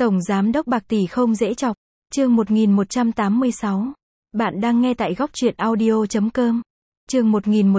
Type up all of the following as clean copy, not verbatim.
Tổng giám đốc bạc tỷ không dễ chọc. Chương 1186. Bạn đang nghe tại goctruyện audio.com. Chương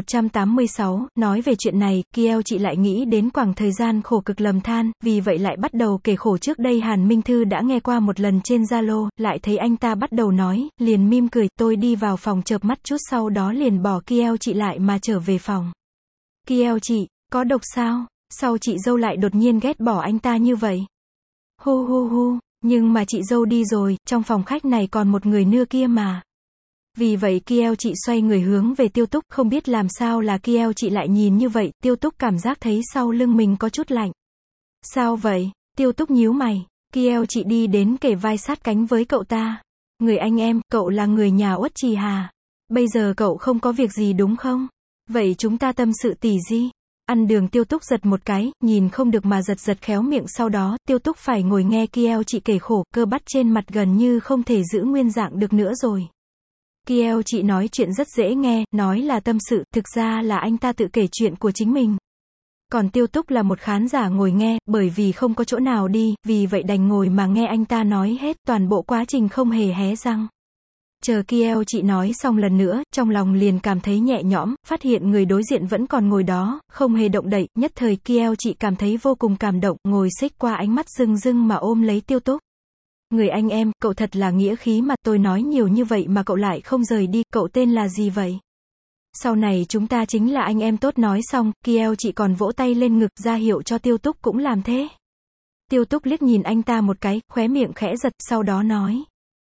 1186, nói về chuyện này, Kieo chị lại nghĩ đến khoảng thời gian khổ cực lầm than, vì vậy lại bắt đầu kể khổ trước đây Hàn Minh Thư đã nghe qua một lần trên Zalo, lại thấy anh ta bắt đầu nói, liền mỉm cười, tôi đi vào phòng chợp mắt chút sau đó liền bỏ Kieo chị lại mà trở về phòng. Kieo chị, có độc sao? Sao chị dâu lại đột nhiên ghét bỏ anh ta như vậy? Hu hu hu, nhưng mà chị dâu đi rồi, trong phòng khách này còn một người nữa kia mà. Vì vậy Kieo chị xoay người hướng về Tiêu Túc, không biết làm sao là Kieo chị lại nhìn như vậy, Tiêu Túc cảm giác thấy sau lưng mình có chút lạnh. Sao vậy? Tiêu Túc nhíu mày. Kieo chị đi đến kề vai sát cánh với cậu ta. Người anh em, cậu là người nhà Uất Trì Hà. Bây giờ cậu không có việc gì đúng không? Vậy chúng ta tâm sự tỉ gì? Ăn đường. Tiêu Túc giật một cái, nhìn không được mà giật khéo miệng, sau đó, Tiêu Túc phải ngồi nghe Kieo chị kể khổ, cơ bắp trên mặt gần như không thể giữ nguyên dạng được nữa rồi. Kieo chị nói chuyện rất dễ nghe, nói là tâm sự, thực ra là anh ta tự kể chuyện của chính mình. Còn Tiêu Túc là một khán giả ngồi nghe, bởi vì không có chỗ nào đi, vì vậy đành ngồi mà nghe anh ta nói hết, toàn bộ quá trình không hề hé răng. Chờ Kieo chị nói xong lần nữa, trong lòng liền cảm thấy nhẹ nhõm, phát hiện người đối diện vẫn còn ngồi đó, không hề động đậy, nhất thời Kieo chị cảm thấy vô cùng cảm động, ngồi xích qua, ánh mắt rưng rưng mà ôm lấy Tiêu Túc. Người anh em, cậu thật là nghĩa khí mà, tôi nói nhiều như vậy mà cậu lại không rời đi, cậu tên là gì vậy? Sau này chúng ta chính là anh em tốt. Nói xong, Kieo chị còn vỗ tay lên ngực, ra hiệu cho Tiêu Túc cũng làm thế. Tiêu Túc liếc nhìn anh ta một cái, khóe miệng khẽ giật, sau đó nói.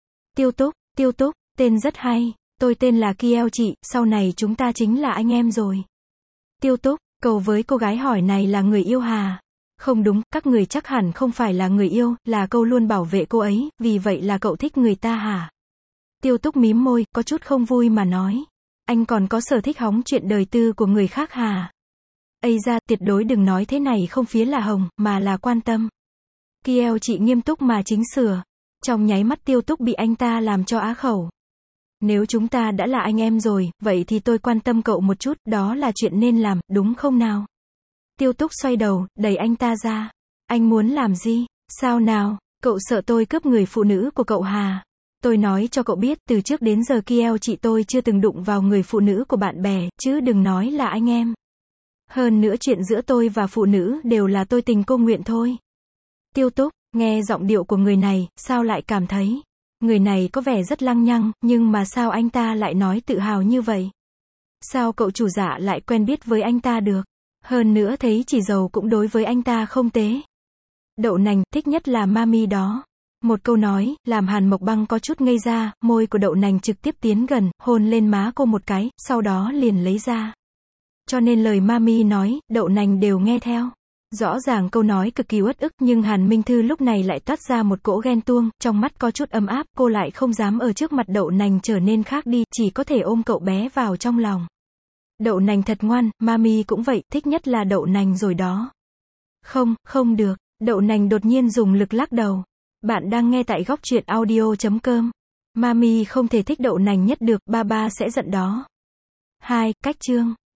Tiêu Túc, tên rất hay, tôi tên là Kieo chị, sau này chúng ta chính là anh em rồi. Tiêu Túc, cậu với cô gái hỏi này là người yêu Hà? Không đúng, các người chắc hẳn không phải là người yêu, là cậu luôn bảo vệ cô ấy, vì vậy là cậu thích người ta hả? Tiêu Túc mím môi, có chút không vui mà nói. Anh còn có sở thích hóng chuyện đời tư của người khác hả? Ây ra, tuyệt đối đừng nói thế này, không phía là hồng, mà là quan tâm. Kieo chị nghiêm túc mà chỉnh sửa. Trong nháy mắt Tiêu Túc bị anh ta làm cho á khẩu. Nếu chúng ta đã là anh em rồi, vậy thì tôi quan tâm cậu một chút, đó là chuyện nên làm, đúng không nào? Tiêu Túc xoay đầu, đẩy anh ta ra. Anh muốn làm gì? Sao nào? Cậu sợ tôi cướp người phụ nữ của cậu hà? Tôi nói cho cậu biết, từ trước đến giờ Kieo chị tôi chưa từng đụng vào người phụ nữ của bạn bè, chứ đừng nói là anh em. Hơn nữa chuyện giữa tôi và phụ nữ đều là tôi tình cô nguyện thôi. Tiêu Túc, nghe giọng điệu của người này, sao lại cảm thấy người này có vẻ rất lăng nhăng, nhưng mà sao anh ta lại nói tự hào như vậy? Sao cậu chủ dạ lại quen biết với anh ta được? Hơn nữa thấy chỉ dầu cũng đối với anh ta không tế. Đậu nành, thích nhất là mami đó. Một câu nói, làm Hàn Mộc Băng có chút ngây ra, môi của đậu nành trực tiếp tiến gần, hôn lên má cô một cái, sau đó liền lấy ra. Cho nên lời mami nói, đậu nành đều nghe theo. Rõ ràng câu nói cực kỳ uất ức, nhưng Hàn Minh Thư lúc này lại toát ra một cỗ ghen tuông, trong mắt có chút ấm áp, cô lại không dám ở trước mặt đậu nành trở nên khác đi, chỉ có thể ôm cậu bé vào trong lòng. Đậu nành thật ngoan, mami cũng vậy, thích nhất là đậu nành rồi đó. Không được, đậu nành đột nhiên dùng lực lắc đầu. Bạn đang nghe tại goctruyện audio.com. Mami không thể thích đậu nành nhất được, ba sẽ giận đó. 2. Cách chương.